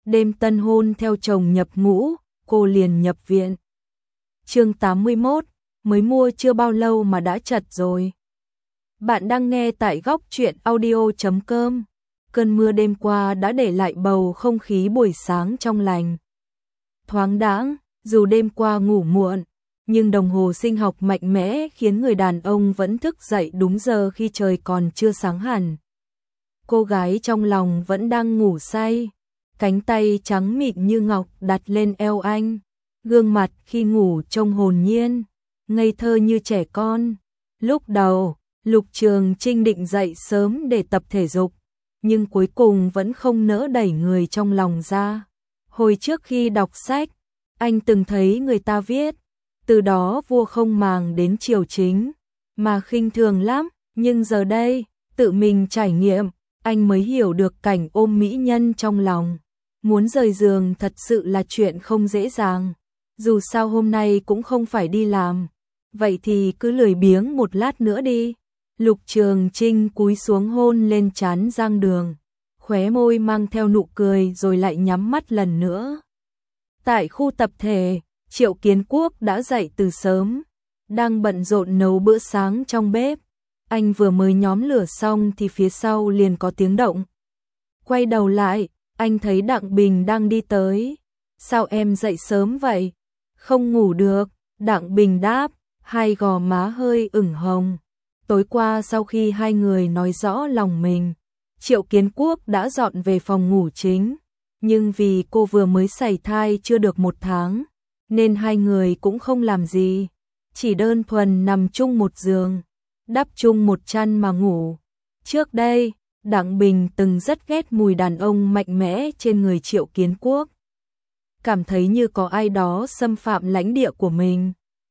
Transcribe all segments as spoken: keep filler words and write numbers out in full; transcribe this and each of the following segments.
đêm tân hôn theo chồng nhập ngũ, cô liền nhập viện. Chương tám mươi mốt, mới mua chưa bao lâu mà đã chật rồi. Bạn đang nghe tại góc truyện audio chấm com. Cơn mưa đêm qua đã để lại bầu không khí buổi sáng trong lành. Thoáng đãng, dù đêm qua ngủ muộn, nhưng đồng hồ sinh học mạnh mẽ khiến người đàn ông vẫn thức dậy đúng giờ khi trời còn chưa sáng hẳn. Cô gái trong lòng vẫn đang ngủ say, cánh tay trắng mịn như ngọc đặt lên eo anh, gương mặt khi ngủ trông hồn nhiên, ngây thơ như trẻ con. Lúc đầu, Lục Trường Trinh định dậy sớm để tập thể dục, nhưng cuối cùng vẫn không nỡ đẩy người trong lòng ra. Hồi trước khi đọc sách, anh từng thấy người ta viết, từ đó vua không màng đến triều chính, mà khinh thường lắm, nhưng giờ đây, tự mình trải nghiệm, anh mới hiểu được cảnh ôm mỹ nhân trong lòng. Muốn rời giường thật sự là chuyện không dễ dàng, dù sao hôm nay cũng không phải đi làm, vậy thì cứ lười biếng một lát nữa đi. Lục Trường Trinh cúi xuống hôn lên trán Giang Đường, khóe môi mang theo nụ cười rồi lại nhắm mắt lần nữa. Tại khu tập thể, Triệu Kiến Quốc đã dậy từ sớm, đang bận rộn nấu bữa sáng trong bếp. Anh vừa mới nhóm lửa xong thì phía sau liền có tiếng động. Quay đầu lại, anh thấy Đặng Bình đang đi tới. Sao em dậy sớm vậy? Không ngủ được, Đặng Bình đáp, hai gò má hơi ửng hồng. Tối qua sau khi hai người nói rõ lòng mình, Triệu Kiến Quốc đã dọn về phòng ngủ chính. Nhưng vì cô vừa mới sảy thai chưa được một tháng, nên hai người cũng không làm gì. Chỉ đơn thuần nằm chung một giường, đắp chung một chăn mà ngủ. Trước đây, Đặng Bình từng rất ghét mùi đàn ông mạnh mẽ trên người Triệu Kiến Quốc. Cảm thấy như có ai đó xâm phạm lãnh địa của mình.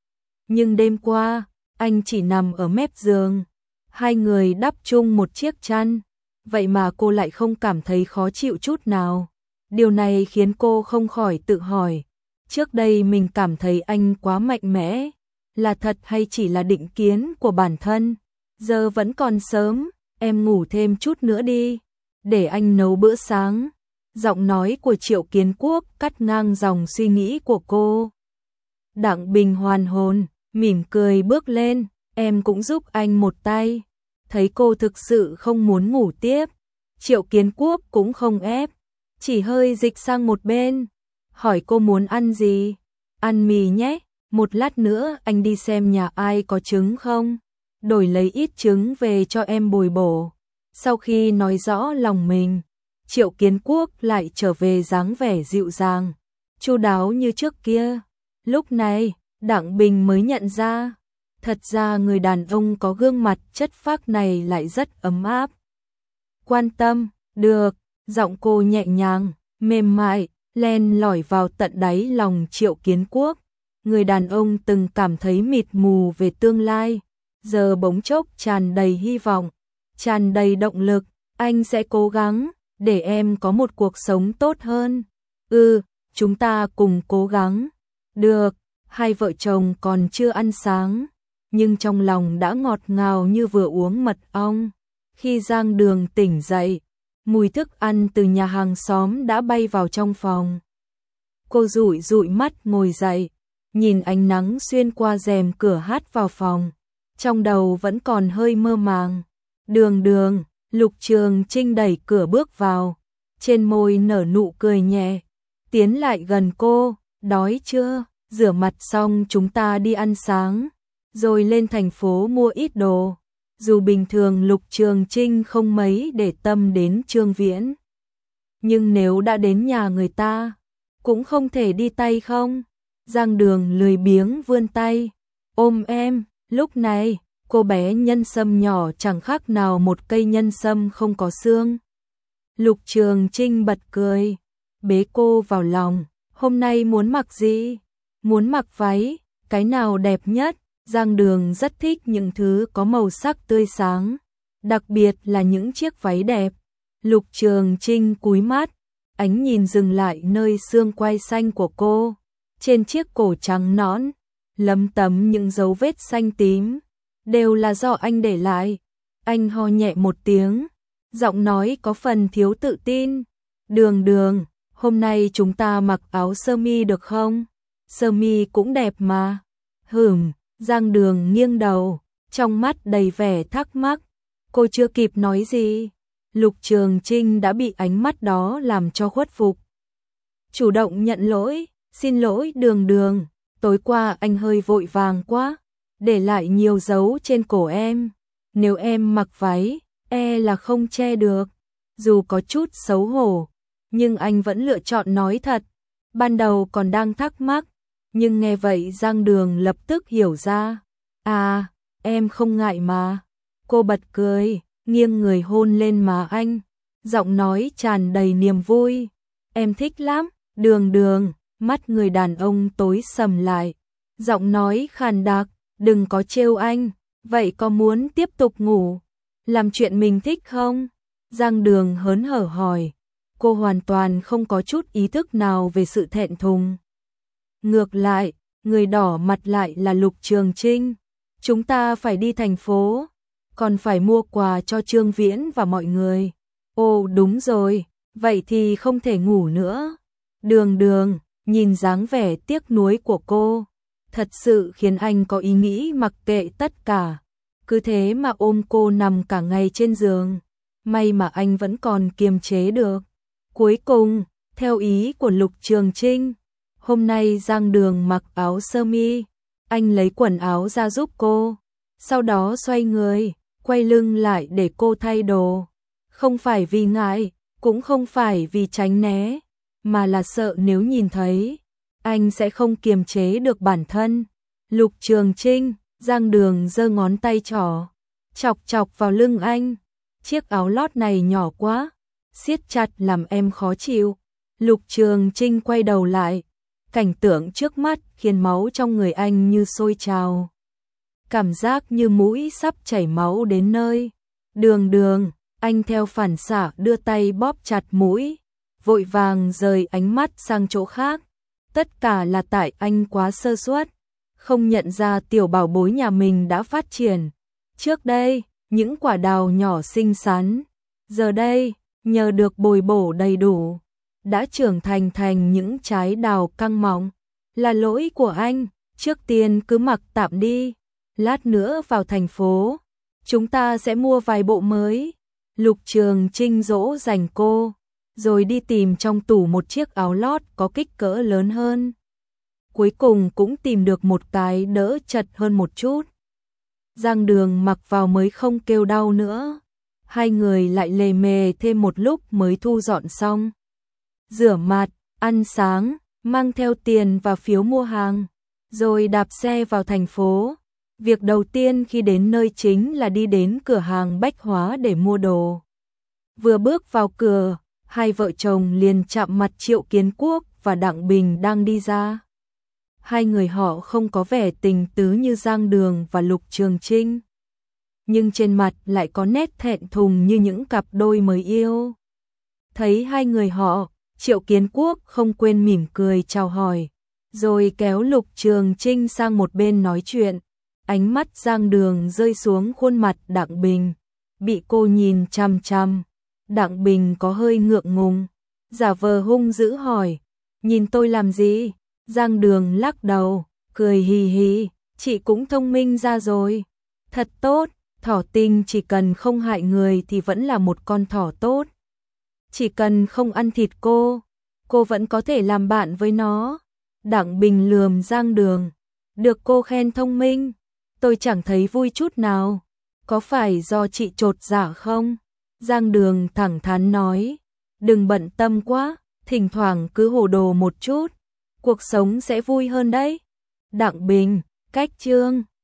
Nhưng đêm qua, anh chỉ nằm ở mép giường, hai người đắp chung một chiếc chăn, vậy mà cô lại không cảm thấy khó chịu chút nào. Điều này khiến cô không khỏi tự hỏi, trước đây mình cảm thấy anh quá mạnh mẽ, là thật hay chỉ là định kiến của bản thân. Giờ vẫn còn sớm, em ngủ thêm chút nữa đi, để anh nấu bữa sáng. Giọng nói của Triệu Kiến Quốc cắt ngang dòng suy nghĩ của cô. Đặng Bình hoàn hồn, mỉm cười bước lên, em cũng giúp anh một tay. Thấy cô thực sự không muốn ngủ tiếp, Triệu Kiến Quốc cũng không ép, chỉ hơi dịch sang một bên, hỏi cô muốn ăn gì. Ăn mì nhé, một lát nữa anh đi xem nhà ai có trứng không, đổi lấy ít trứng về cho em bồi bổ. Sau khi nói rõ lòng mình, Triệu Kiến Quốc lại trở về dáng vẻ dịu dàng, chu đáo như trước kia. Lúc này, Đặng Bình mới nhận ra, thật ra người đàn ông có gương mặt chất phác này lại rất ấm áp. Quan tâm, được, giọng cô nhẹ nhàng, mềm mại, len lỏi vào tận đáy lòng Triệu Kiến Quốc. Người đàn ông từng cảm thấy mịt mù về tương lai, giờ bỗng chốc tràn đầy hy vọng, tràn đầy động lực. Anh sẽ cố gắng, để em có một cuộc sống tốt hơn. Ừ, chúng ta cùng cố gắng. Được, hai vợ chồng còn chưa ăn sáng, nhưng trong lòng đã ngọt ngào như vừa uống mật ong. Khi Giang Đường tỉnh dậy, mùi thức ăn từ nhà hàng xóm đã bay vào trong phòng. Cô dụi dụi mắt ngồi dậy, nhìn ánh nắng xuyên qua rèm cửa hắt vào phòng, trong đầu vẫn còn hơi mơ màng. Đường Đường, Lục Trường Trinh đẩy cửa bước vào, trên môi nở nụ cười nhẹ, tiến lại gần cô, đói chưa, rửa mặt xong chúng ta đi ăn sáng, rồi lên thành phố mua ít đồ. Dù bình thường Lục Trường Trinh không mấy để tâm đến Trương Viễn, nhưng nếu đã đến nhà người ta, cũng không thể đi tay không. Giang Đường lười biếng vươn tay, ôm em. Lúc này, cô bé nhân sâm nhỏ chẳng khác nào một cây nhân sâm không có xương. Lục Trường Trinh bật cười, bế cô vào lòng. Hôm nay muốn mặc gì? Muốn mặc váy, cái nào đẹp nhất? Giang Đường rất thích những thứ có màu sắc tươi sáng, đặc biệt là những chiếc váy đẹp. Lục Trường Trinh cúi mắt, ánh nhìn dừng lại nơi xương quai xanh của cô. Trên chiếc cổ trắng nõn, lấm tấm những dấu vết xanh tím, đều là do anh để lại. Anh ho nhẹ một tiếng, giọng nói có phần thiếu tự tin. Đường Đường, hôm nay chúng ta mặc áo sơ mi được không? Sơ mi cũng đẹp mà. Hửm, Giang Đường nghiêng đầu, trong mắt đầy vẻ thắc mắc. Cô chưa kịp nói gì, Lục Trường Trinh đã bị ánh mắt đó làm cho khuất phục. Chủ động nhận lỗi, xin lỗi Đường Đường, tối qua anh hơi vội vàng quá, để lại nhiều dấu trên cổ em. Nếu em mặc váy, e là không che được. Dù có chút xấu hổ, nhưng anh vẫn lựa chọn nói thật. Ban đầu còn đang thắc mắc, nhưng nghe vậy Giang Đường lập tức hiểu ra. À, em không ngại mà. Cô bật cười, nghiêng người hôn lên má anh, giọng nói tràn đầy niềm vui. Em thích lắm, Đường Đường. Mắt người đàn ông tối sầm lại, giọng nói khàn đặc, đừng có trêu anh, vậy có muốn tiếp tục ngủ, làm chuyện mình thích không? Giang Đường hớn hở hỏi, cô hoàn toàn không có chút ý thức nào về sự thẹn thùng. Ngược lại, người đỏ mặt lại là Lục Trường Trinh. Chúng ta phải đi thành phố, còn phải mua quà cho Trương Viễn và mọi người. Ồ đúng rồi, vậy thì không thể ngủ nữa. Đường Đường, nhìn dáng vẻ tiếc nuối của cô, thật sự khiến anh có ý nghĩ mặc kệ tất cả. Cứ thế mà ôm cô nằm cả ngày trên giường. May mà anh vẫn còn kiềm chế được. Cuối cùng, theo ý của Lục Trường Trinh, hôm nay Giang Đường mặc áo sơ mi, anh lấy quần áo ra giúp cô, sau đó xoay người, quay lưng lại để cô thay đồ. Không phải vì ngại, cũng không phải vì tránh né, mà là sợ nếu nhìn thấy, anh sẽ không kiềm chế được bản thân. Lục Trường Trinh, Giang Đường giơ ngón tay trỏ, chọc chọc vào lưng anh. Chiếc áo lót này nhỏ quá, siết chặt làm em khó chịu. Lục Trường Trinh quay đầu lại, cảnh tượng trước mắt khiến máu trong người anh như sôi trào. Cảm giác như mũi sắp chảy máu đến nơi. Đường Đường, anh theo phản xạ đưa tay bóp chặt mũi, vội vàng rời ánh mắt sang chỗ khác. Tất cả là tại anh quá sơ suất, không nhận ra tiểu bảo bối nhà mình đã phát triển. Trước đây, những quả đào nhỏ xinh xắn, giờ đây, nhờ được bồi bổ đầy đủ, đã trưởng thành thành những trái đào căng mọng. Là lỗi của anh, trước tiên cứ mặc tạm đi, lát nữa vào thành phố, chúng ta sẽ mua vài bộ mới. Lục Trường Trinh dỗ dành cô, rồi đi tìm trong tủ một chiếc áo lót có kích cỡ lớn hơn. Cuối cùng cũng tìm được một cái đỡ chật hơn một chút. Giang Đường mặc vào mới không kêu đau nữa. Hai người lại lề mề thêm một lúc mới thu dọn xong. Rửa mặt, ăn sáng, mang theo tiền và phiếu mua hàng, rồi đạp xe vào thành phố. Việc đầu tiên khi đến nơi chính là đi đến cửa hàng bách hóa để mua đồ. Vừa bước vào cửa, hai vợ chồng liền chạm mặt Triệu Kiến Quốc và Đặng Bình đang đi ra. Hai người họ không có vẻ tình tứ như Giang Đường và Lục Trường Trinh, nhưng trên mặt lại có nét thẹn thùng như những cặp đôi mới yêu. Thấy hai người họ, Triệu Kiến Quốc không quên mỉm cười chào hỏi, rồi kéo Lục Trường Trinh sang một bên nói chuyện. Ánh mắt Giang Đường rơi xuống khuôn mặt Đặng Bình, bị cô nhìn chằm chằm. Đặng Bình có hơi ngượng ngùng, giả vờ hung dữ hỏi, nhìn tôi làm gì? Giang Đường lắc đầu, cười hì hì, chị cũng thông minh ra rồi. Thật tốt, thỏ tinh chỉ cần không hại người thì vẫn là một con thỏ tốt. Chỉ cần không ăn thịt cô, cô vẫn có thể làm bạn với nó. Đặng Bình lườm Giang Đường, được cô khen thông minh, tôi chẳng thấy vui chút nào. Có phải do chị chột dạ không? Giang Đường thẳng thắn nói, đừng bận tâm quá, thỉnh thoảng cứ hồ đồ một chút, cuộc sống sẽ vui hơn đấy. Đặng Bình, cách chương.